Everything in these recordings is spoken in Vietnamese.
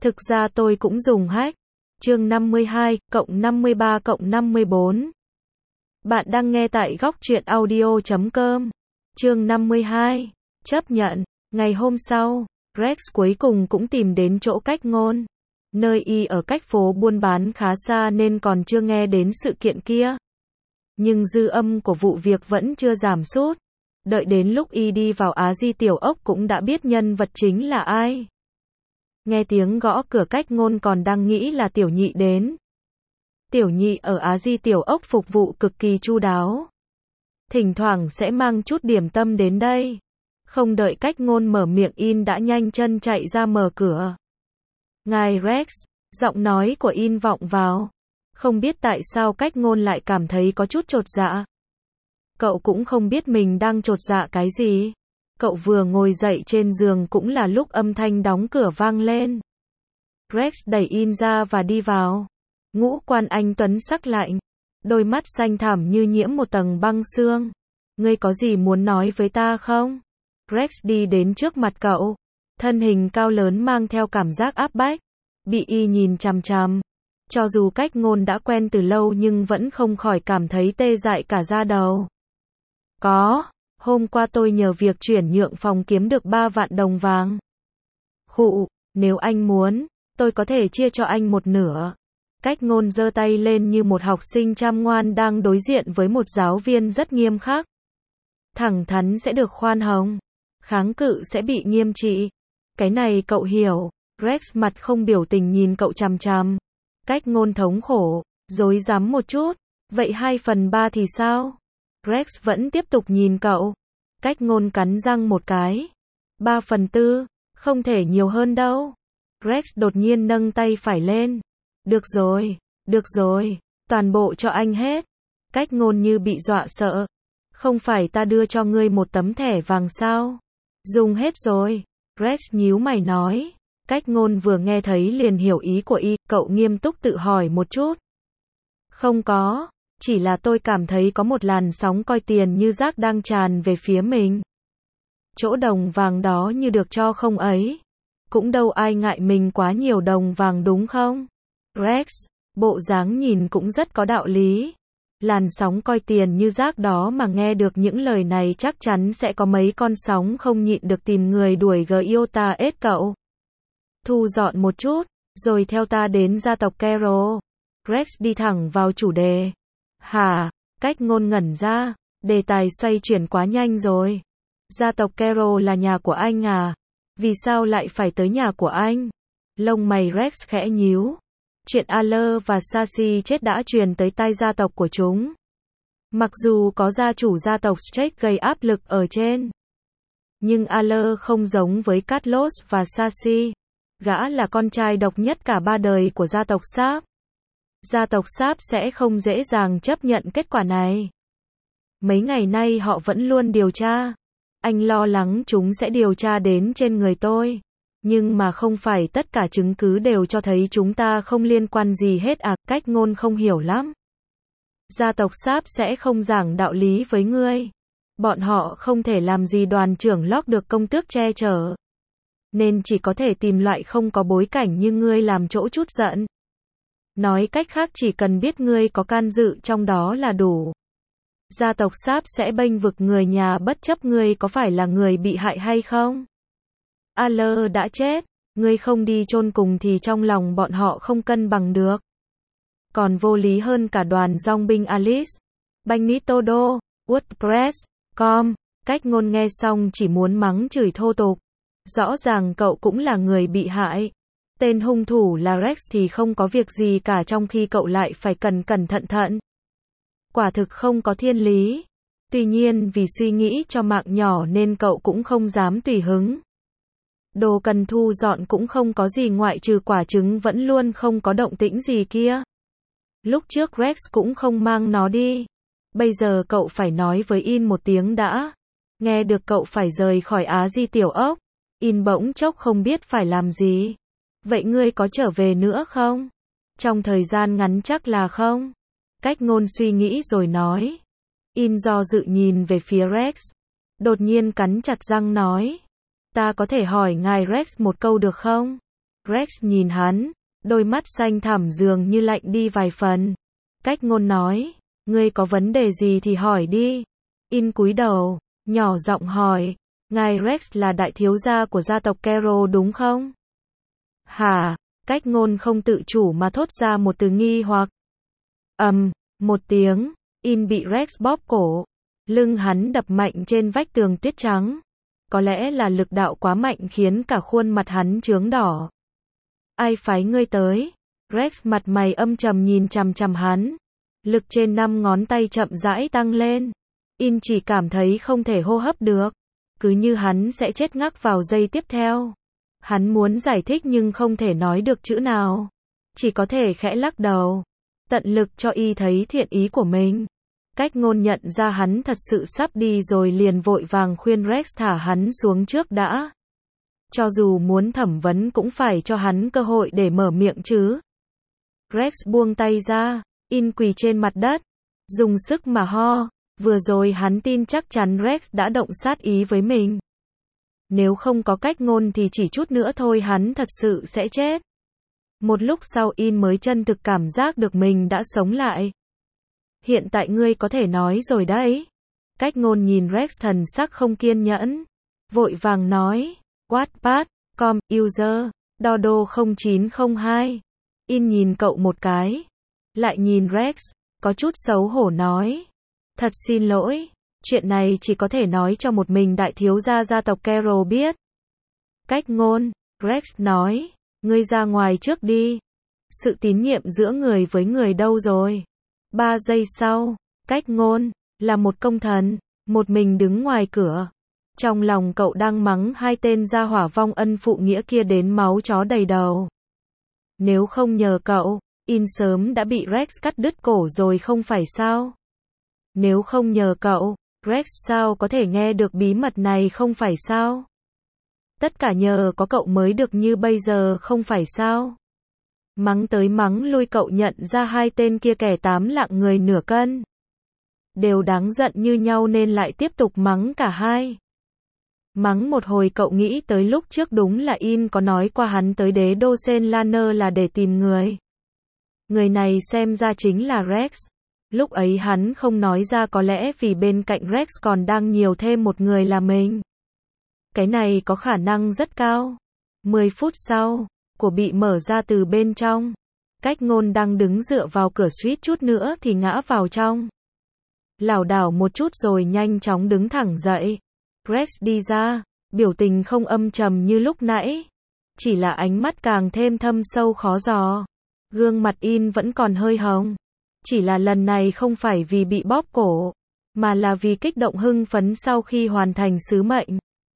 Thực ra tôi cũng dùng hack. Chương 52, cộng 53 cộng 54. Bạn đang nghe tại góc truyện audio.com. Chương 52. Chấp nhận. Ngày hôm sau, Rex cuối cùng cũng tìm đến chỗ Cách Ngôn. Nơi y ở cách phố buôn bán khá xa nên còn chưa nghe đến sự kiện kia. Nhưng dư âm của vụ việc vẫn chưa giảm sút. Đợi đến lúc y đi vào Á Di Tiểu Ốc cũng đã biết nhân vật chính là ai. Nghe tiếng gõ cửa Cách Ngôn còn đang nghĩ là Tiểu Nhị đến. Tiểu Nhị ở Á Di Tiểu Ốc phục vụ cực kỳ chu đáo. Thỉnh thoảng sẽ mang chút điểm tâm đến đây. Không đợi Cách Ngôn mở miệng In đã nhanh chân chạy ra mở cửa. Ngài Rex, giọng nói của In vọng vào. Không biết tại sao Cách Ngôn lại cảm thấy có chút chột dạ. Cậu cũng không biết mình đang chột dạ cái gì. Cậu vừa ngồi dậy trên giường cũng là lúc âm thanh đóng cửa vang lên. Rex đẩy In ra và đi vào. Ngũ quan anh tuấn sắc lạnh. Đôi mắt xanh thẳm như nhiễm một tầng băng sương. Ngươi có gì muốn nói với ta không? Rex đi đến trước mặt cậu. Thân hình cao lớn mang theo cảm giác áp bách. Bị y nhìn chằm chằm. Cho dù Cách Ngôn đã quen từ lâu nhưng vẫn không khỏi cảm thấy tê dại cả da đầu. Hôm qua tôi nhờ việc chuyển nhượng phòng kiếm được 3 vạn đồng vàng. Khụ, nếu anh muốn, tôi có thể chia cho anh một nửa. Cách Ngôn giơ tay lên như một học sinh chăm ngoan đang đối diện với một giáo viên rất nghiêm khắc. Thẳng thắn sẽ được khoan hồng, kháng cự sẽ bị nghiêm trị. Cái này cậu hiểu. Rex mặt không biểu tình nhìn cậu chằm chằm. Cách Ngôn thống khổ, rối rắm một chút. Vậy 2/3 thì sao? Rex vẫn tiếp tục nhìn cậu. Cách Ngôn cắn răng một cái. 3/4, không thể nhiều hơn đâu. Rex đột nhiên nâng tay phải lên. Được rồi, toàn bộ cho anh hết. Cách Ngôn như bị dọa sợ. Không phải ta đưa cho ngươi một tấm thẻ vàng sao? Dùng hết rồi. Rex nhíu mày nói. Cách Ngôn vừa nghe thấy liền hiểu ý của y, cậu nghiêm túc tự hỏi một chút. Không có, chỉ là tôi cảm thấy có một làn sóng coi tiền như rác đang tràn về phía mình. Chỗ đồng vàng đó như được cho không ấy. Cũng đâu ai ngại mình quá nhiều đồng vàng đúng không? Rex, bộ dáng nhìn cũng rất có đạo lý. Làn sóng coi tiền như rác đó mà nghe được những lời này chắc chắn sẽ có mấy con sóng không nhịn được tìm người đuổi Giota ết cậu. Thu dọn một chút, rồi theo ta đến gia tộc Carroll. Rex đi thẳng vào chủ đề. Hả? Cách Ngôn ngẩn ra, đề tài xoay chuyển quá nhanh rồi. Gia tộc Carroll là nhà của anh à? Vì sao lại phải tới nhà của anh? Lông mày Rex khẽ nhíu. Chuyện Aller và Sassy chết đã truyền tới tai gia tộc của chúng. Mặc dù có gia chủ gia tộc Strake gây áp lực ở trên. Nhưng Aller không giống với Carlos và Sassy. Gã là con trai độc nhất cả 3 đời của gia tộc Sáp. Gia tộc Sáp sẽ không dễ dàng chấp nhận kết quả này. Mấy ngày nay họ vẫn luôn điều tra. Anh lo lắng chúng sẽ điều tra đến trên người tôi. Nhưng mà không phải tất cả chứng cứ đều cho thấy chúng ta không liên quan gì hết à? Cách Ngôn không hiểu lắm. Gia tộc Sáp sẽ không giảng đạo lý với ngươi. Bọn họ không thể làm gì đoàn trưởng Locke được công tước che chở. Nên chỉ có thể tìm loại không có bối cảnh như ngươi làm chỗ chút giận. Nói cách khác chỉ cần biết ngươi có can dự trong đó là đủ. Gia tộc Sáp sẽ bênh vực người nhà bất chấp ngươi có phải là người bị hại hay không. Aller đã chết, ngươi không đi chôn cùng thì trong lòng bọn họ không cân bằng được. Còn vô lý hơn cả đoàn dòng binh Alice. Bagnitodo, WordPress.com. Cách Ngôn nghe xong chỉ muốn mắng chửi thô tục. Rõ ràng cậu cũng là người bị hại. Tên hung thủ là Rex thì không có việc gì cả trong khi cậu lại phải cẩn thận thận. Quả thực không có thiên lý. Tuy nhiên vì suy nghĩ cho mạng nhỏ nên cậu cũng không dám tùy hứng. Đồ cần thu dọn cũng không có gì ngoại trừ quả trứng vẫn luôn không có động tĩnh gì kia. Lúc trước Rex cũng không mang nó đi. Bây giờ cậu phải nói với In một tiếng đã. Nghe được cậu phải rời khỏi Á Di Tiểu Ốc. In bỗng chốc không biết phải làm gì. Vậy ngươi có trở về nữa không? Trong thời gian ngắn chắc là không. Cách Ngôn suy nghĩ rồi nói. In do dự nhìn về phía Rex. Đột nhiên cắn chặt răng nói. Ta có thể hỏi ngài Rex một câu được không? Rex nhìn hắn, đôi mắt xanh thẳm dường như lạnh đi vài phần. Cách ngôn nói, ngươi có vấn đề gì thì hỏi đi. In cúi đầu, nhỏ giọng hỏi, ngài Rex là đại thiếu gia của gia tộc Carroll đúng không? Hả? Cách ngôn không tự chủ mà thốt ra một từ nghi hoặc. Một tiếng, In bị Rex bóp cổ. Lưng hắn đập mạnh trên vách tường tuyết trắng. Có lẽ là lực đạo quá mạnh khiến cả khuôn mặt hắn chướng đỏ. Ai phái ngươi tới? Rex mặt mày âm trầm nhìn chằm chằm hắn. Lực trên 5 ngón tay chậm rãi tăng lên. In chỉ cảm thấy không thể hô hấp được. Cứ như hắn sẽ chết ngắc vào giây tiếp theo. Hắn muốn giải thích nhưng không thể nói được chữ nào. Chỉ có thể khẽ lắc đầu. Tận lực cho y thấy thiện ý của mình. Cách ngôn nhận ra hắn thật sự sắp đi rồi liền vội vàng khuyên Rex thả hắn xuống trước đã. Cho dù muốn thẩm vấn cũng phải cho hắn cơ hội để mở miệng chứ. Rex buông tay ra, In quỳ trên mặt đất, dùng sức mà ho. Vừa rồi hắn tin chắc chắn Rex đã động sát ý với mình. Nếu không có cách ngôn thì chỉ chút nữa thôi hắn thật sự sẽ chết. Một lúc sau In mới chân thực cảm giác được mình đã sống lại. Hiện tại ngươi có thể nói rồi đấy. Cách ngôn nhìn Rex thần sắc không kiên nhẫn. Vội vàng nói, Wattpad.com, user, Dodo 0902. In nhìn cậu một cái. Lại nhìn Rex, có chút xấu hổ nói. Thật xin lỗi, chuyện này chỉ có thể nói cho một mình đại thiếu gia gia tộc Carroll biết. Cách ngôn, Rex nói, ngươi ra ngoài trước đi. Sự tín nhiệm giữa người với người đâu rồi? 3 giây sau, cách ngôn, là một công thần, một mình đứng ngoài cửa. Trong lòng cậu đang mắng hai tên gia hỏa vong ân phụ nghĩa kia đến máu chó đầy đầu. Nếu không nhờ cậu, In sớm đã bị Rex cắt đứt cổ rồi không phải sao? Nếu không nhờ cậu, Rex sao có thể nghe được bí mật này không phải sao? Tất cả nhờ có cậu mới được như bây giờ không phải sao? Mắng tới mắng lui cậu nhận ra hai tên kia kẻ 8 lạng người nửa cân. Đều đáng giận như nhau nên lại tiếp tục mắng cả hai. Mắng một hồi cậu nghĩ tới lúc trước đúng là In có nói qua hắn tới đế đô Senlaner là để tìm người. Người này xem ra chính là Rex. Lúc ấy hắn không nói ra có lẽ vì bên cạnh Rex còn đang nhiều thêm một người là mình. Cái này có khả năng rất cao. 10 phút sau, cửa bị mở ra từ bên trong. Cách ngôn đang đứng dựa vào cửa suýt chút nữa thì ngã vào trong. Lảo đảo một chút rồi nhanh chóng đứng thẳng dậy. Rex đi ra, biểu tình không âm trầm như lúc nãy. Chỉ là ánh mắt càng thêm thâm sâu khó dò. Gương mặt In vẫn còn hơi hồng. Chỉ là lần này không phải vì bị bóp cổ, mà là vì kích động hưng phấn sau khi hoàn thành sứ mệnh.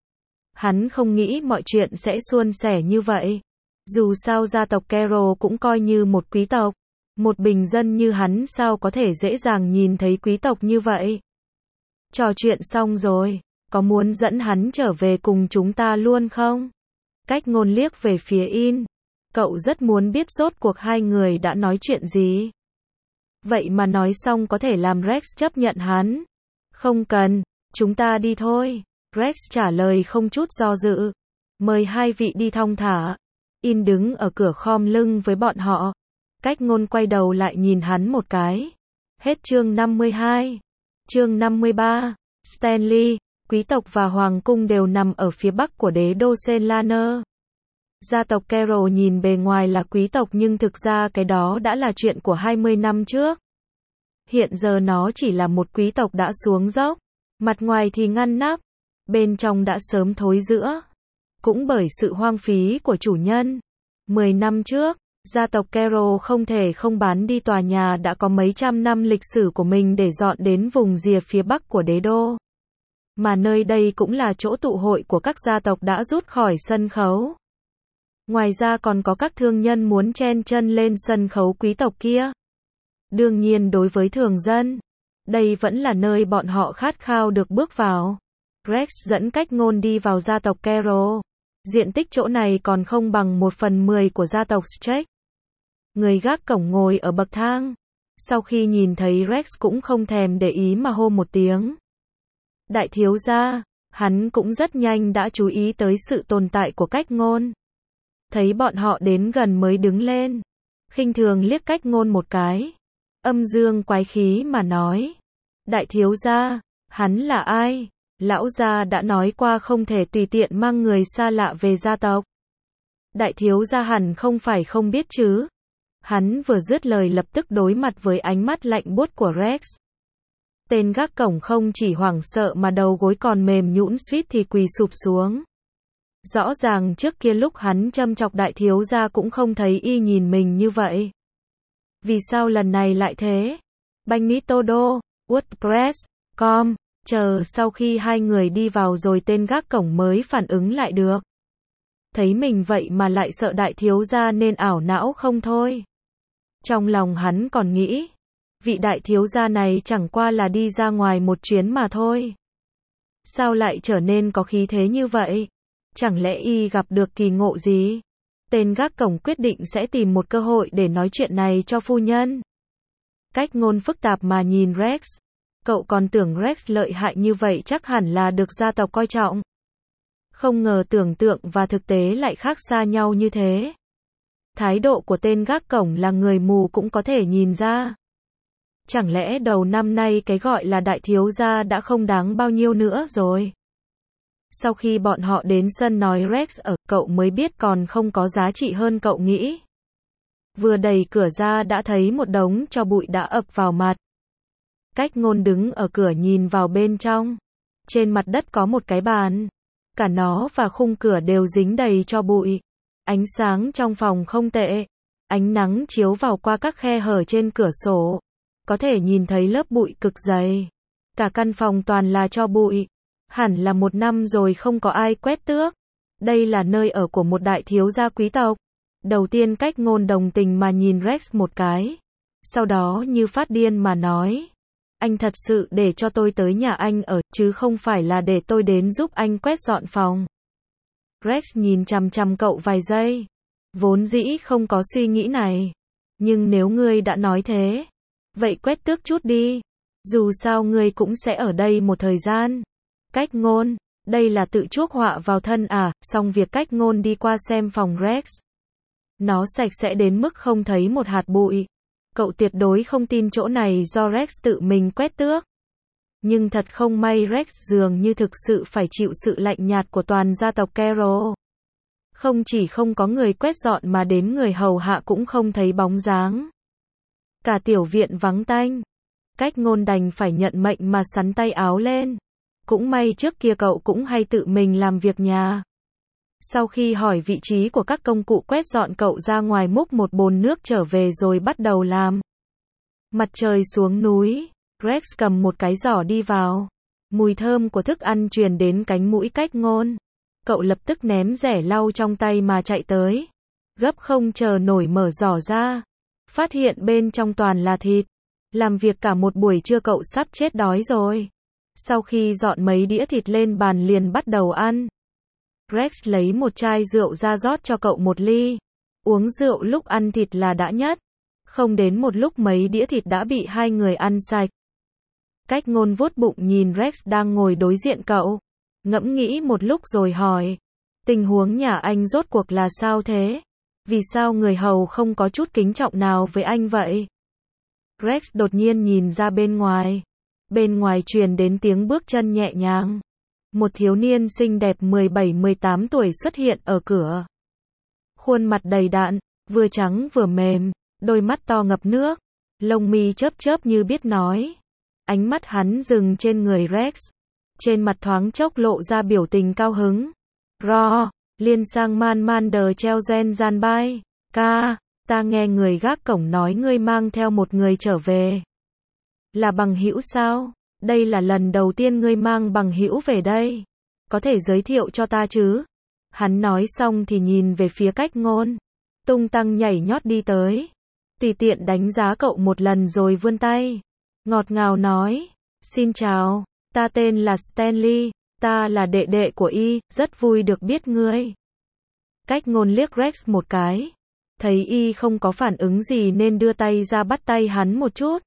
Hắn không nghĩ mọi chuyện sẽ suôn sẻ như vậy. Dù sao gia tộc Carroll cũng coi như một quý tộc. Một bình dân như hắn sao có thể dễ dàng nhìn thấy quý tộc như vậy. Trò chuyện xong rồi, có muốn dẫn hắn trở về cùng chúng ta luôn không? Cách ngôn liếc về phía In. Cậu rất muốn biết rốt cuộc hai người đã nói chuyện gì. Vậy mà nói xong có thể làm Rex chấp nhận hắn. Không cần, chúng ta đi thôi. Rex trả lời không chút do dự. Mời hai vị đi thong thả. In đứng ở cửa khom lưng với bọn họ. Cách ngôn quay đầu lại nhìn hắn một cái. Hết chương 52. Chương 53. Stanley, quý tộc và hoàng cung đều nằm ở phía bắc của đế đô Senlaner. Gia tộc Carroll nhìn bề ngoài là quý tộc nhưng thực ra cái đó đã là chuyện của 20 năm trước. Hiện giờ nó chỉ là một quý tộc đã xuống dốc. Mặt ngoài thì ngăn nắp, bên trong đã sớm thối rữa. Cũng bởi sự hoang phí của chủ nhân. 10 năm trước, gia tộc Carroll không thể không bán đi tòa nhà đã có mấy trăm năm lịch sử của mình để dọn đến vùng rìa phía bắc của đế đô. Mà nơi đây cũng là chỗ tụ hội của các gia tộc đã rút khỏi sân khấu. Ngoài ra còn có các thương nhân muốn chen chân lên sân khấu quý tộc kia. Đương nhiên đối với thường dân, đây vẫn là nơi bọn họ khát khao được bước vào. Rex dẫn cách ngôn đi vào gia tộc Carroll. Diện tích chỗ này còn không bằng 1/10 của gia tộc Stark. Người gác cổng ngồi ở bậc thang. Sau khi nhìn thấy Rex cũng không thèm để ý mà hô một tiếng. Đại thiếu gia, hắn cũng rất nhanh đã chú ý tới sự tồn tại của cách ngôn. thấy bọn họ đến gần mới đứng lên, khinh thường liếc Cách Ngôn một cái, âm dương quái khí mà nói, đại thiếu gia, hắn là ai? Lão gia đã nói qua không thể tùy tiện mang người xa lạ về gia tộc. Đại thiếu gia hẳn không phải không biết chứ. Hắn vừa dứt lời lập tức đối mặt với ánh mắt lạnh buốt của Rex. Tên gác cổng không chỉ hoảng sợ mà đầu gối còn mềm nhũn suýt thì quỳ sụp xuống. Rõ ràng trước kia lúc hắn châm chọc đại thiếu gia cũng không thấy y nhìn mình như vậy. Vì sao lần này lại thế? Banh Mỹ Todo, WordPress.com, chờ sau khi hai người đi vào rồi tên gác cổng mới phản ứng lại được. Thấy mình vậy mà lại sợ đại thiếu gia nên ảo não không thôi. Trong lòng hắn còn nghĩ, vị đại thiếu gia này chẳng qua là đi ra ngoài một chuyến mà thôi. Sao lại trở nên có khí thế như vậy? Chẳng lẽ y gặp được kỳ ngộ gì? Tên gác cổng quyết định sẽ tìm một cơ hội để nói chuyện này cho phu nhân. Cách Ngôn phức tạp mà nhìn Rex. Cậu còn tưởng Rex lợi hại như vậy chắc hẳn là được gia tộc coi trọng. Không ngờ tưởng tượng và thực tế lại khác xa nhau như thế. Thái độ của tên gác cổng là người mù cũng có thể nhìn ra. Chẳng lẽ đầu năm nay cái gọi là đại thiếu gia đã không đáng bao nhiêu nữa rồi? Sau khi bọn họ đến sân nói Rex ở, cậu mới biết còn không có giá trị hơn cậu nghĩ. Vừa đẩy cửa ra đã thấy một đống tro bụi đã ập vào mặt. Cách Ngôn đứng ở cửa nhìn vào bên trong. Trên mặt đất có một cái bàn. Cả nó và khung cửa đều dính đầy tro bụi. Ánh sáng trong phòng không tệ. Ánh nắng chiếu vào qua các khe hở trên cửa sổ. Có thể nhìn thấy lớp bụi cực dày. Cả căn phòng toàn là tro bụi. Hẳn là một năm rồi không có ai quét tước. Đây là nơi ở của một đại thiếu gia quý tộc. Đầu tiên Cách Ngôn đồng tình mà nhìn Rex một cái. Sau đó như phát điên mà nói. Anh thật sự để cho tôi tới nhà anh ở, chứ không phải là để tôi đến giúp anh quét dọn phòng. Rex nhìn chằm chằm cậu vài giây. Vốn dĩ không có suy nghĩ này. Nhưng nếu ngươi đã nói thế, vậy quét tước chút đi. Dù sao ngươi cũng sẽ ở đây một thời gian. Cách Ngôn, đây là tự chuốc họa vào thân à? Xong việc Cách Ngôn đi qua xem phòng Rex. Nó sạch sẽ đến mức không thấy một hạt bụi. Cậu tuyệt đối không tin chỗ này do Rex tự mình quét tước. Nhưng thật không may Rex dường như thực sự phải chịu sự lạnh nhạt của toàn gia tộc Carroll. Không chỉ không có người quét dọn mà đến người hầu hạ cũng không thấy bóng dáng. Cả tiểu viện vắng tanh. Cách Ngôn đành phải nhận mệnh mà xắn tay áo lên. Cũng may trước kia cậu cũng hay tự mình làm việc nhà. Sau khi hỏi vị trí của các công cụ quét dọn cậu ra ngoài múc một bồn nước trở về rồi bắt đầu làm. Mặt trời xuống núi, Rex cầm một cái giỏ đi vào. Mùi thơm của thức ăn truyền đến cánh mũi Cách Ngôn. Cậu lập tức ném rẻ lau trong tay mà chạy tới. Gấp không chờ nổi mở giỏ ra. Phát hiện bên trong toàn là thịt. Làm việc cả một buổi trưa cậu sắp chết đói rồi. Sau khi dọn mấy đĩa thịt lên bàn liền bắt đầu ăn. Rex lấy một chai rượu ra rót cho cậu một ly. Uống rượu lúc ăn thịt là đã nhất. Không đến một lúc mấy đĩa thịt đã bị hai người ăn sạch. Cách Ngôn vuốt bụng nhìn Rex đang ngồi đối diện cậu. Ngẫm nghĩ một lúc rồi hỏi. Tình huống nhà anh rốt cuộc là sao thế? Vì sao người hầu không có chút kính trọng nào với anh vậy? Rex đột nhiên nhìn ra bên ngoài. Bên ngoài truyền đến tiếng bước chân nhẹ nhàng. Một thiếu niên xinh đẹp 17-18 tuổi xuất hiện ở cửa. Khuôn mặt đầy đặn, vừa trắng vừa mềm, đôi mắt to ngập nước, lông mi chớp chớp như biết nói. Ánh mắt hắn dừng trên người Rex. Trên mặt thoáng chốc lộ ra biểu tình cao hứng. Ro, liên sang man man đờ treo gen gian bai. Ca, ta nghe người gác cổng nói ngươi mang theo một người trở về. Là bằng hữu sao? Đây là lần đầu tiên ngươi mang bằng hữu về đây. Có thể giới thiệu cho ta chứ? Hắn nói xong thì nhìn về phía Cách Ngôn. Tung tăng nhảy nhót đi tới. Tùy tiện đánh giá cậu một lần rồi vươn tay. Ngọt ngào nói. Xin chào, ta tên là Stanley. Ta là đệ đệ của y, rất vui được biết ngươi. Cách Ngôn liếc Rex một cái. Thấy y không có phản ứng gì nên đưa tay ra bắt tay hắn một chút.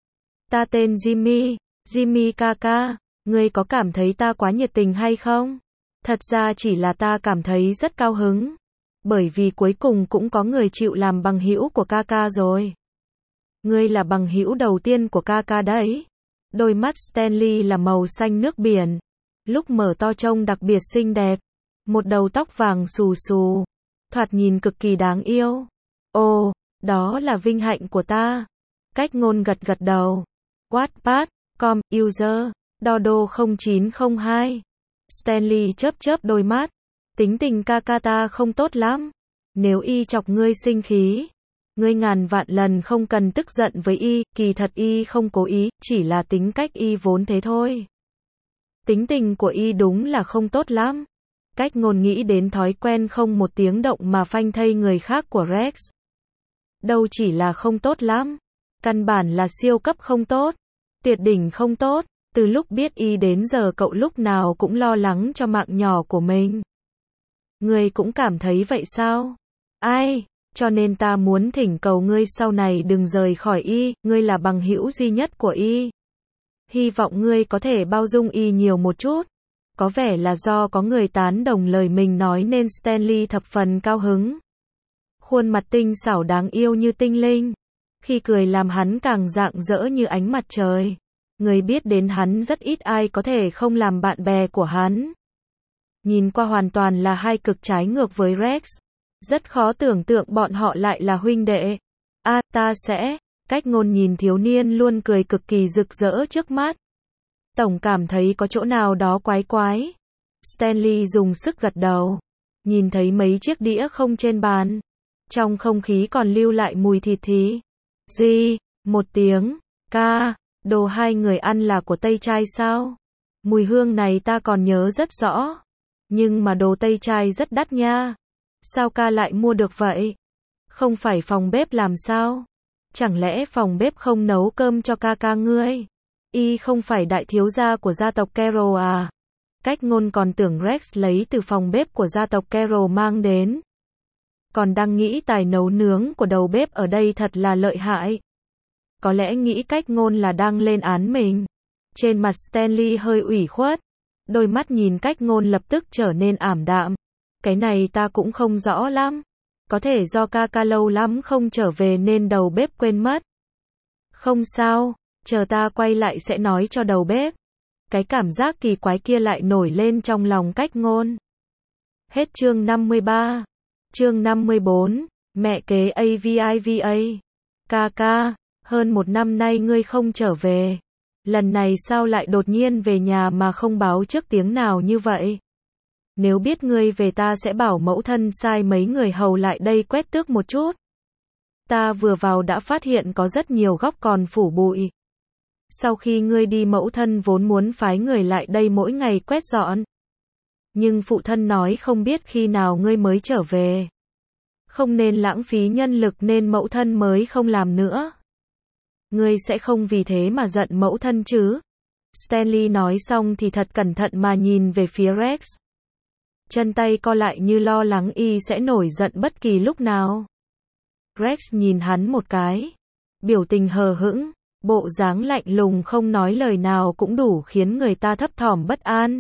Ta tên Jimmy. Jimmy ca, ngươi có cảm thấy ta quá nhiệt tình hay không? Thật ra chỉ là ta cảm thấy rất cao hứng. bởi vì cuối cùng cũng có người chịu làm bằng hữu của Kaka rồi. Ngươi là bằng hữu đầu tiên của Kaka đấy. Đôi mắt Stanley là màu xanh nước biển. Lúc mở to trông đặc biệt xinh đẹp. Một đầu tóc vàng xù xù. Thoạt nhìn cực kỳ đáng yêu. Ồ, đó là vinh hạnh của ta. Cách ngôn gật gật đầu. Wattpad.com, user, Dodo0902. Stanley chớp chớp đôi mắt. Tính tình Kaka ta không tốt lắm. Nếu y chọc ngươi sinh khí, ngươi ngàn vạn lần không cần tức giận với y, kỳ thật y không cố ý, chỉ là tính cách y vốn thế thôi. Tính tình của y đúng là không tốt lắm. Cách ngôn nghĩ đến thói quen không một tiếng động mà phanh thây người khác của Rex. Đâu chỉ là không tốt lắm, căn bản là siêu cấp không tốt, tuyệt đỉnh không tốt. Từ lúc biết y đến giờ cậu lúc nào cũng lo lắng cho mạng nhỏ của mình. Ngươi cũng cảm thấy vậy sao? Ai? Cho nên ta muốn thỉnh cầu ngươi sau này đừng rời khỏi y, ngươi là bằng hữu duy nhất của y. Hy vọng ngươi có thể bao dung y nhiều một chút. Có vẻ là do có người tán đồng lời mình nói nên Stanley thập phần cao hứng. Khuôn mặt tinh xảo đáng yêu như tinh linh. Khi cười làm hắn càng rạng rỡ như ánh mặt trời. Người biết đến hắn rất ít ai có thể không làm bạn bè của hắn. Nhìn qua hoàn toàn là hai cực trái ngược với Rex. Rất khó tưởng tượng bọn họ lại là huynh đệ. Ta sẽ. Cách ngôn nhìn thiếu niên luôn cười cực kỳ rực rỡ trước mắt. Tổng cảm thấy có chỗ nào đó quái quái. Stanley dùng sức gật đầu. Nhìn thấy mấy chiếc đĩa không trên bàn. Trong không khí còn lưu lại mùi thịt thí. Gì? Một tiếng. Ca. Đồ hai người ăn là của Tây Trai sao? Mùi hương này ta còn nhớ rất rõ. Nhưng mà đồ Tây Trai rất đắt nha. Sao ca lại mua được vậy? Không phải phòng bếp làm sao? Chẳng lẽ phòng bếp không nấu cơm cho ca ngươi? Y không phải đại thiếu gia của gia tộc Carroll à? Cách ngôn còn tưởng Rex lấy từ phòng bếp của gia tộc Carroll mang đến. Còn đang nghĩ tài nấu nướng của đầu bếp ở đây thật là lợi hại. Có lẽ nghĩ cách ngôn là đang lên án mình. Trên mặt Stanley hơi ủy khuất. Đôi mắt nhìn cách ngôn lập tức trở nên ảm đạm. Cái này ta cũng không rõ lắm. Có thể do ca lâu lắm không trở về nên đầu bếp quên mất. Không sao, chờ ta quay lại sẽ nói cho đầu bếp. Cái cảm giác kỳ quái kia lại nổi lên trong lòng cách ngôn. Hết chương 53. Chương 54. Mẹ kế AVIVA. Ca, hơn một năm nay ngươi không trở về. Lần này sao lại đột nhiên về nhà mà không báo trước tiếng nào như vậy? Nếu biết ngươi về ta sẽ bảo mẫu thân sai mấy người hầu lại đây quét tước một chút. Ta vừa vào đã phát hiện có rất nhiều góc còn phủ bụi. Sau khi ngươi đi mẫu thân vốn muốn phái người lại đây mỗi ngày quét dọn. Nhưng phụ thân nói không biết khi nào ngươi mới trở về. Không nên lãng phí nhân lực nên mẫu thân mới không làm nữa. Ngươi sẽ không vì thế mà giận mẫu thân chứ? Stanley nói xong thì thật cẩn thận mà nhìn về phía Rex. Chân tay co lại như lo lắng y sẽ nổi giận bất kỳ lúc nào. Rex nhìn hắn một cái. Biểu tình hờ hững, bộ dáng lạnh lùng không nói lời nào cũng đủ khiến người ta thấp thỏm bất an.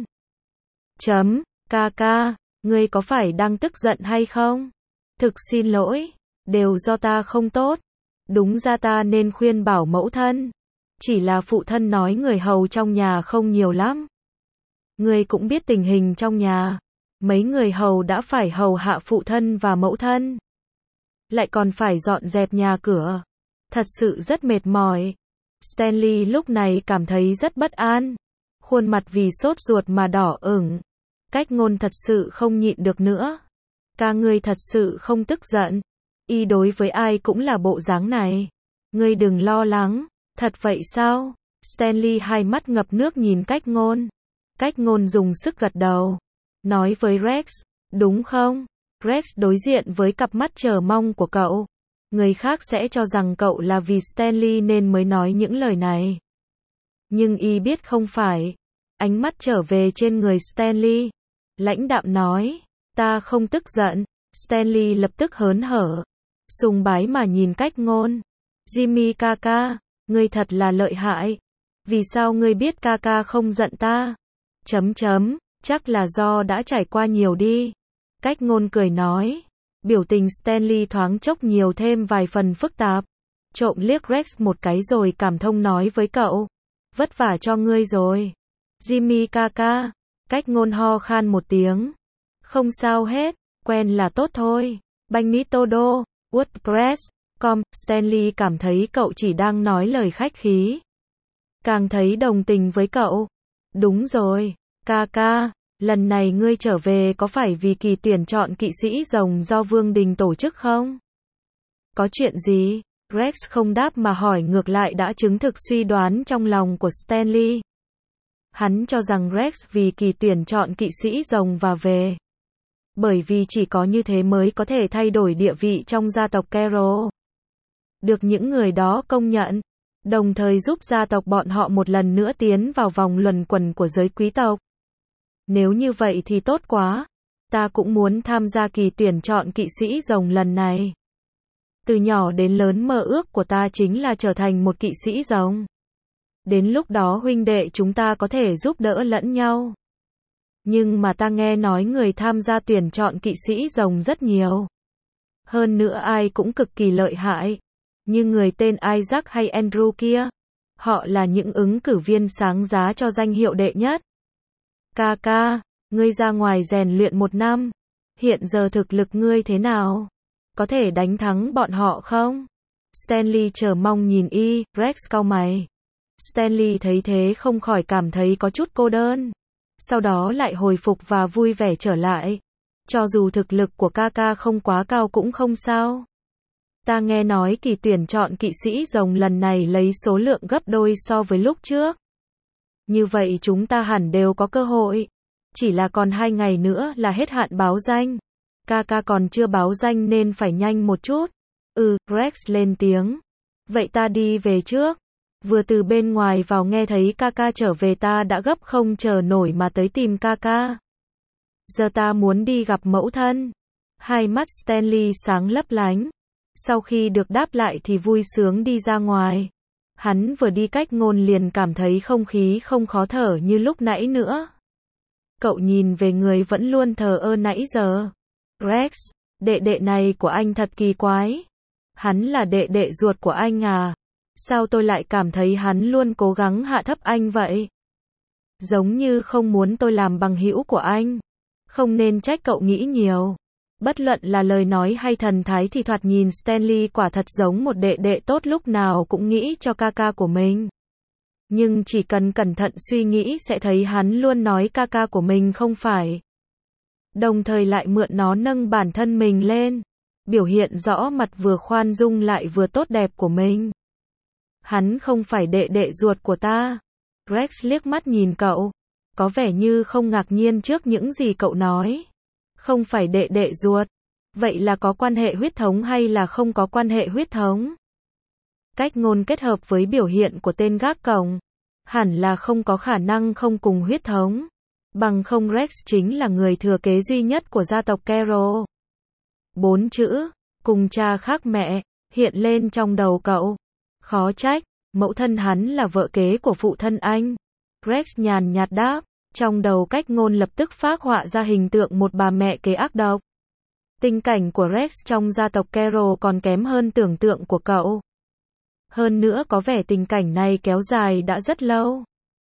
Ca, ngươi có phải đang tức giận hay không? Thực xin lỗi, đều do ta không tốt. Đúng ra ta nên khuyên bảo mẫu thân. Chỉ là phụ thân nói người hầu trong nhà không nhiều lắm. Ngươi cũng biết tình hình trong nhà. Mấy người hầu đã phải hầu hạ phụ thân và mẫu thân. Lại còn phải dọn dẹp nhà cửa. Thật sự rất mệt mỏi. Stanley lúc này cảm thấy rất bất an. Khuôn mặt vì sốt ruột mà đỏ ửng. Cách ngôn thật sự không nhịn được nữa. Ca ngươi thật sự không tức giận. Y đối với ai cũng là bộ dáng này. Ngươi đừng lo lắng. Thật vậy sao? Stanley hai mắt ngập nước nhìn cách ngôn. Cách ngôn dùng sức gật đầu. Nói với Rex. Đúng không? Rex đối diện với cặp mắt chờ mong của cậu. Người khác sẽ cho rằng cậu là vì Stanley nên mới nói những lời này. Nhưng y biết không phải. Ánh mắt trở về trên người Stanley. Lãnh đạm nói. Ta không tức giận. Stanley lập tức hớn hở. Sùng bái mà nhìn cách ngôn. Jimmy ca, ngươi thật là lợi hại. Vì sao ngươi biết ca không giận ta? Chắc là do đã trải qua nhiều đi. Cách ngôn cười nói. Biểu tình Stanley thoáng chốc nhiều thêm vài phần phức tạp. Trộm liếc Rex một cái rồi cảm thông nói với cậu. Vất vả cho ngươi rồi. Jimmy ca ca. Cách ngôn ho khan một tiếng. Không sao hết, quen là tốt thôi. Banh Mỹ Tô Đô, WordPress.com. Stanley cảm thấy cậu chỉ đang nói lời khách khí. Càng thấy đồng tình với cậu. Đúng rồi, ca ca. Lần này ngươi trở về có phải vì kỳ tuyển chọn kỵ sĩ rồng do Vương Đình tổ chức không? Có chuyện gì? Rex không đáp mà hỏi ngược lại đã chứng thực suy đoán trong lòng của Stanley. Hắn cho rằng Rex vì kỳ tuyển chọn kỵ sĩ rồng và về. Bởi vì chỉ có như thế mới có thể thay đổi địa vị trong gia tộc Carroll. Được những người đó công nhận, đồng thời giúp gia tộc bọn họ một lần nữa tiến vào vòng luẩn quẩn của giới quý tộc. Nếu như vậy thì tốt quá. Ta cũng muốn tham gia kỳ tuyển chọn kỵ sĩ rồng lần này. Từ nhỏ đến lớn mơ ước của ta chính là trở thành một kỵ sĩ rồng. Đến lúc đó huynh đệ chúng ta có thể giúp đỡ lẫn nhau. Nhưng mà ta nghe nói người tham gia tuyển chọn kỵ sĩ rồng rất nhiều. Hơn nữa ai cũng cực kỳ lợi hại. Như người tên Isaac hay Andrew kia. Họ là những ứng cử viên sáng giá cho danh hiệu đệ nhất. Ca ca, ngươi ra ngoài rèn luyện 1 năm. Hiện giờ thực lực ngươi thế nào? Có thể đánh thắng bọn họ không? Stanley chờ mong nhìn Rex cau mày. Stanley thấy thế không khỏi cảm thấy có chút cô đơn. Sau đó lại hồi phục và vui vẻ trở lại. Cho dù thực lực của ca ca không quá cao cũng không sao. Ta nghe nói kỳ tuyển chọn kỵ sĩ rồng lần này lấy số lượng gấp đôi so với lúc trước. Như vậy chúng ta hẳn đều có cơ hội. Chỉ là còn 2 ngày nữa là hết hạn báo danh. Ca ca còn chưa báo danh nên phải nhanh một chút. Rex lên tiếng. Vậy ta đi về trước. Vừa từ bên ngoài vào nghe thấy ca ca trở về ta đã gấp không chờ nổi mà tới tìm ca ca. Giờ ta muốn đi gặp mẫu thân. Hai mắt Stanley sáng lấp lánh. Sau khi được đáp lại thì vui sướng đi ra ngoài. Hắn vừa đi cách ngôn liền cảm thấy không khí không khó thở như lúc nãy nữa. Cậu nhìn về người vẫn luôn thờ ơ nãy giờ. Rex, đệ đệ này của anh thật kỳ quái. Hắn là đệ đệ ruột của anh à? Sao tôi lại cảm thấy hắn luôn cố gắng hạ thấp anh vậy? Giống như không muốn tôi làm bằng hữu của anh. Không nên trách cậu nghĩ nhiều. Bất luận là lời nói hay thần thái thì thoạt nhìn Stanley quả thật giống một đệ đệ tốt lúc nào cũng nghĩ cho ca ca của mình. Nhưng chỉ cần cẩn thận suy nghĩ sẽ thấy hắn luôn nói ca ca của mình không phải. Đồng thời lại mượn nó nâng bản thân mình lên. Biểu hiện rõ mặt vừa khoan dung lại vừa tốt đẹp của mình. Hắn không phải đệ đệ ruột của ta. Rex liếc mắt nhìn cậu. Có vẻ như không ngạc nhiên trước những gì cậu nói. Không phải đệ đệ ruột. Vậy là có quan hệ huyết thống hay là không có quan hệ huyết thống? Cách ngôn kết hợp với biểu hiện của tên gác cổng. Hẳn là không có khả năng không cùng huyết thống. Bằng không Rex chính là người thừa kế duy nhất của gia tộc Carroll. 4 chữ, cùng cha khác mẹ, hiện lên trong đầu cậu. Khó trách, mẫu thân hắn là vợ kế của phụ thân anh. Rex nhàn nhạt đáp, trong đầu cách ngôn lập tức phác họa ra hình tượng một bà mẹ kế ác độc. Tình cảnh của Rex trong gia tộc Carroll còn kém hơn tưởng tượng của cậu. Hơn nữa có vẻ tình cảnh này kéo dài đã rất lâu.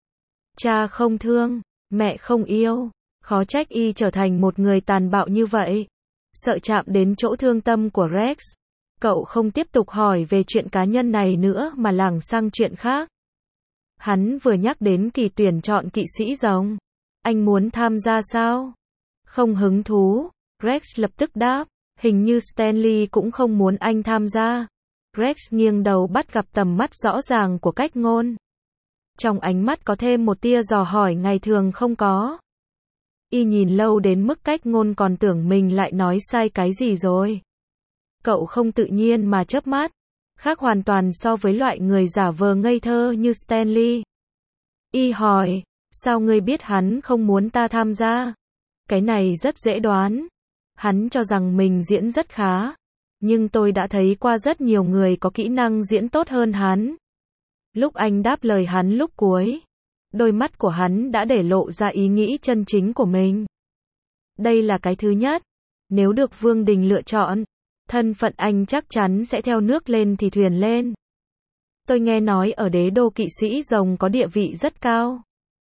Cha không thương, mẹ không yêu, khó trách trở thành một người tàn bạo như vậy. Sợ chạm đến chỗ thương tâm của Rex. Cậu không tiếp tục hỏi về chuyện cá nhân này nữa mà lảng sang chuyện khác. Hắn vừa nhắc đến kỳ tuyển chọn kỵ sĩ rồng. Anh muốn tham gia sao? Không hứng thú. Rex lập tức đáp. Hình như Stanley cũng không muốn anh tham gia. Rex nghiêng đầu bắt gặp tầm mắt rõ ràng của cách ngôn. Trong ánh mắt có thêm một tia dò hỏi ngày thường không có. Nhìn lâu đến mức cách ngôn còn tưởng mình lại nói sai cái gì rồi. Cậu không tự nhiên mà chớp mắt. Khác hoàn toàn so với loại người giả vờ ngây thơ như Stanley. Hỏi, sao ngươi biết hắn không muốn ta tham gia? Cái này rất dễ đoán. Hắn cho rằng mình diễn rất khá. Nhưng tôi đã thấy qua rất nhiều người có kỹ năng diễn tốt hơn hắn. Lúc anh đáp lời hắn lúc cuối, đôi mắt của hắn đã để lộ ra ý nghĩ chân chính của mình. Đây là cái thứ nhất. Nếu được Vương Đình lựa chọn, thân phận anh chắc chắn sẽ theo nước lên thì thuyền lên. Tôi nghe nói ở đế đô kỵ sĩ rồng có địa vị rất cao.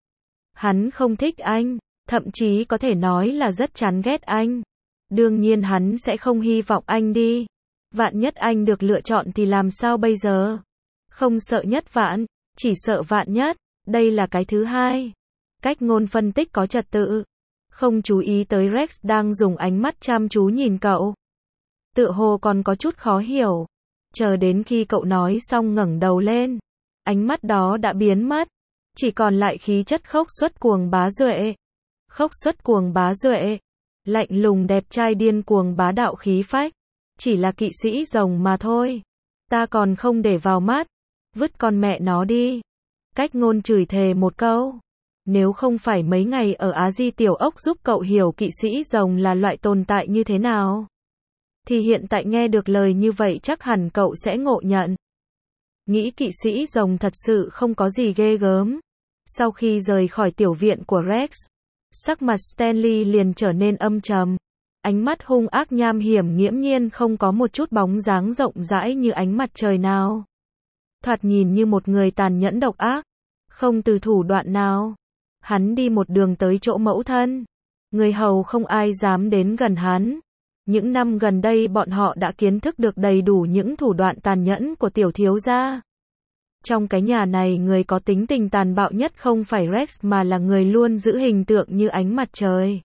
Hắn không thích anh, thậm chí có thể nói là rất chán ghét anh. Đương nhiên hắn sẽ không hy vọng anh đi. Vạn nhất anh được lựa chọn thì làm sao bây giờ? Không sợ nhất vạn, chỉ sợ vạn nhất. Đây là cái thứ hai. Cách ngôn phân tích có trật tự. Không chú ý tới Rex đang dùng ánh mắt chăm chú nhìn cậu. Tựa hồ còn có chút khó hiểu. Chờ đến khi cậu nói xong ngẩng đầu lên. Ánh mắt đó đã biến mất. Chỉ còn lại khí chất khốc xuất cuồng bá duệ. Khốc xuất cuồng bá duệ. Lạnh lùng đẹp trai điên cuồng bá đạo khí phách. Chỉ là kỵ sĩ rồng mà thôi. Ta còn không để vào mắt. Vứt con mẹ nó đi. Cách ngôn chửi thề một câu. Nếu không phải mấy ngày ở Á Di Tiểu Ốc giúp cậu hiểu kỵ sĩ rồng là loại tồn tại như thế nào, thì hiện tại nghe được lời như vậy chắc hẳn cậu sẽ ngộ nhận. Nghĩ kỵ sĩ rồng thật sự không có gì ghê gớm. Sau khi rời khỏi tiểu viện của Rex, sắc mặt Stanley liền trở nên âm trầm. Ánh mắt hung ác nham hiểm nghiễm nhiên không có một chút bóng dáng rộng rãi như ánh mặt trời nào. Thoạt nhìn như một người tàn nhẫn độc ác, không từ thủ đoạn nào. Hắn đi một đường tới chỗ mẫu thân. Người hầu không ai dám đến gần hắn. Những năm gần đây bọn họ đã kiến thức được đầy đủ những thủ đoạn tàn nhẫn của tiểu thiếu gia. Trong cái nhà này người có tính tình tàn bạo nhất không phải Rex mà là người luôn giữ hình tượng như ánh mặt trời.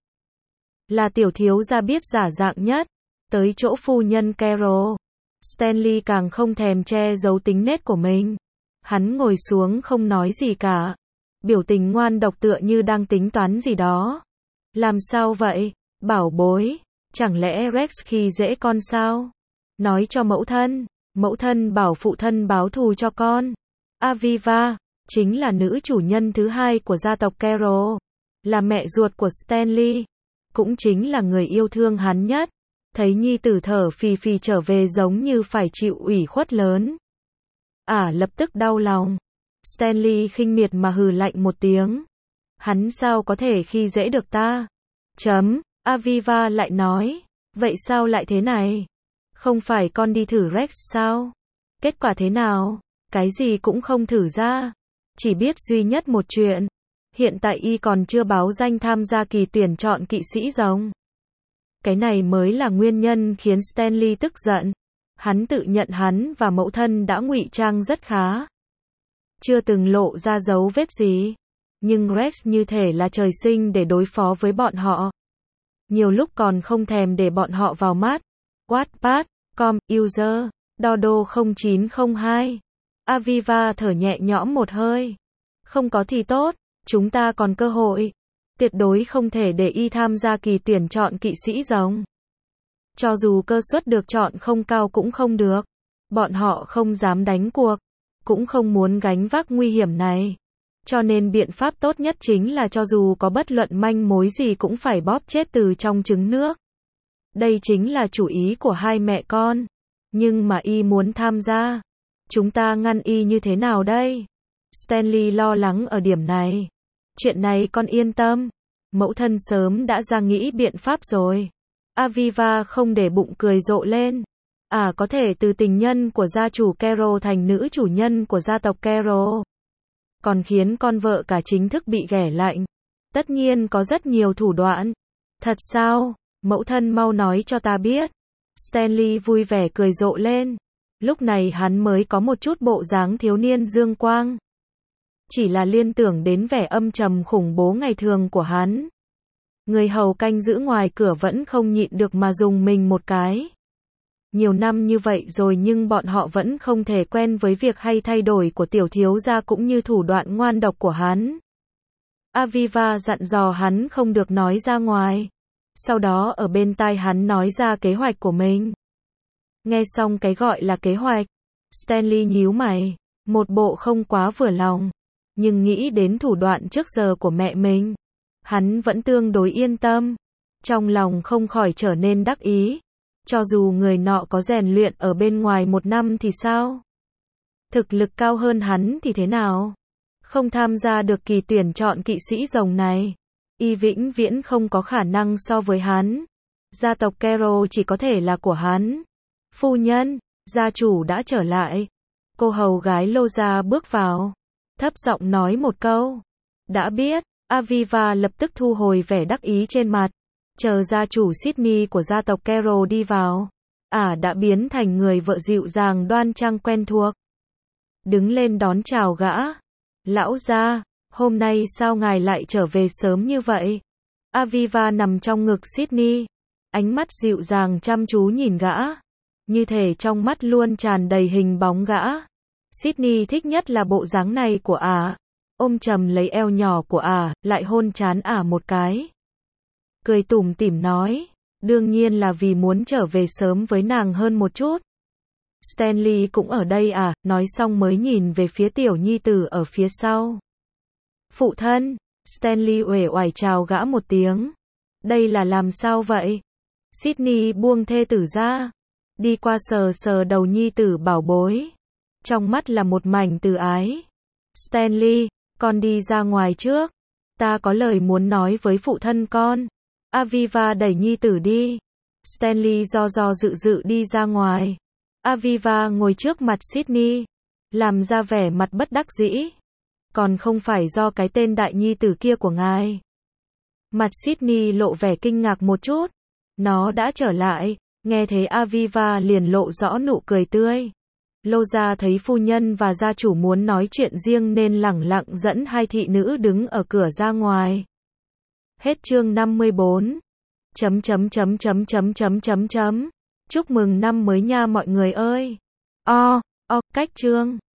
Là tiểu thiếu gia biết giả dạng nhất. Tới chỗ phu nhân Carol, Stanley càng không thèm che giấu tính nết của mình. Hắn ngồi xuống không nói gì cả. Biểu tình ngoan độc tựa như đang tính toán gì đó. Làm sao vậy, bảo bối? Chẳng lẽ Rex khi dễ con sao? Nói cho mẫu thân bảo phụ thân báo thù cho con. Aviva, chính là nữ chủ nhân thứ hai của gia tộc Carol, là mẹ ruột của Stanley, cũng chính là người yêu thương hắn nhất. Thấy nhi tử thở phì phì trở về giống như phải chịu ủy khuất lớn. Lập tức đau lòng. Stanley khinh miệt mà hừ lạnh một tiếng. Hắn sao có thể khi dễ được ta? Aviva lại nói. Vậy sao lại thế này? Không phải con đi thử Rex sao? Kết quả thế nào? Cái gì cũng không thử ra. Chỉ biết duy nhất một chuyện. Hiện tại y còn chưa báo danh tham gia kỳ tuyển chọn kỵ sĩ rồng. Cái này mới là nguyên nhân khiến Stanley tức giận. Hắn tự nhận hắn và mẫu thân đã ngụy trang rất khá. Chưa từng lộ ra dấu vết gì. Nhưng Rex như thể là trời sinh để đối phó với bọn họ. Nhiều lúc còn không thèm để bọn họ vào mắt. Wattpad.com, user, Dodo 0902. Aviva thở nhẹ nhõm một hơi. Không có thì tốt, chúng ta còn cơ hội. Tuyệt đối không thể để y tham gia kỳ tuyển chọn kỵ sĩ rồng. Cho dù cơ suất được chọn không cao cũng không được. Bọn họ không dám đánh cuộc, cũng không muốn gánh vác nguy hiểm này. Cho nên biện pháp tốt nhất chính là cho dù có bất luận manh mối gì cũng phải bóp chết từ trong trứng nước. Đây chính là chủ ý của hai mẹ con. Nhưng mà y muốn tham gia. Chúng ta ngăn y như thế nào đây? Stanley lo lắng ở điểm này. Chuyện này con yên tâm. Mẫu thân sớm đã ra nghĩ biện pháp rồi. Aviva không để bụng cười rộ lên. Có thể từ tình nhân của gia chủ Carol thành nữ chủ nhân của gia tộc Carol. Còn khiến con vợ cả chính thức bị ghẻ lạnh. Tất nhiên có rất nhiều thủ đoạn. Thật sao? Mẫu thân mau nói cho ta biết. Stanley vui vẻ cười rộ lên. Lúc này hắn mới có một chút bộ dáng thiếu niên dương quang. Chỉ là liên tưởng đến vẻ âm trầm khủng bố ngày thường của hắn. Người hầu canh giữ ngoài cửa vẫn không nhịn được mà dùng mình một cái. Nhiều năm như vậy rồi nhưng bọn họ vẫn không thể quen với việc hay thay đổi của tiểu thiếu gia cũng như thủ đoạn ngoan độc của hắn. Aviva dặn dò hắn không được nói ra ngoài. Sau đó ở bên tai hắn nói ra kế hoạch của mình. Nghe xong cái gọi là kế hoạch, Stanley nhíu mày, một bộ không quá vừa lòng. Nhưng nghĩ đến thủ đoạn trước giờ của mẹ mình, hắn vẫn tương đối yên tâm. Trong lòng không khỏi trở nên đắc ý. Cho dù người nọ có rèn luyện ở bên ngoài 1 năm thì sao? Thực lực cao hơn hắn thì thế nào? Không tham gia được kỳ tuyển chọn kỵ sĩ rồng này. Y vĩnh viễn không có khả năng so với hắn. Gia tộc Kero chỉ có thể là của hắn. Phu nhân, gia chủ đã trở lại. Cô hầu gái Loza bước vào, thấp giọng nói một câu. Đã biết, Aviva lập tức thu hồi vẻ đắc ý trên mặt. Chờ gia chủ Sydney của gia tộc Kero đi vào, đã biến thành người vợ dịu dàng đoan trang quen thuộc. Đứng lên đón chào gã. Lão gia, hôm nay sao ngài lại trở về sớm như vậy? Aviva nằm trong ngực Sydney, ánh mắt dịu dàng chăm chú nhìn gã, như thể trong mắt luôn tràn đầy hình bóng gã. Sydney thích nhất là bộ dáng này của ôm chầm lấy eo nhỏ của lại hôn trán một cái. Cười tủm tỉm nói, đương nhiên là vì muốn trở về sớm với nàng hơn một chút. Stanley cũng ở đây nói xong mới nhìn về phía tiểu nhi tử ở phía sau. Phụ thân, Stanley uể oải chào gã một tiếng. Đây là làm sao vậy? Sydney buông thê tử ra, đi qua sờ sờ đầu nhi tử bảo bối. Trong mắt là một mảnh từ ái. Stanley, con đi ra ngoài trước. Ta có lời muốn nói với phụ thân con. Aviva đẩy nhi tử đi. Stanley do dự đi ra ngoài. Aviva ngồi trước mặt Sydney, làm ra vẻ mặt bất đắc dĩ. Còn không phải do cái tên đại nhi tử kia của ngài. Mặt Sydney lộ vẻ kinh ngạc một chút. Nó đã trở lại. Nghe thế Aviva liền lộ rõ nụ cười tươi. Loza thấy phu nhân và gia chủ muốn nói chuyện riêng nên lẳng lặng dẫn hai thị nữ đứng ở cửa ra ngoài. Hết chương 54. Chúc mừng năm mới nha mọi người ơi. Cách chương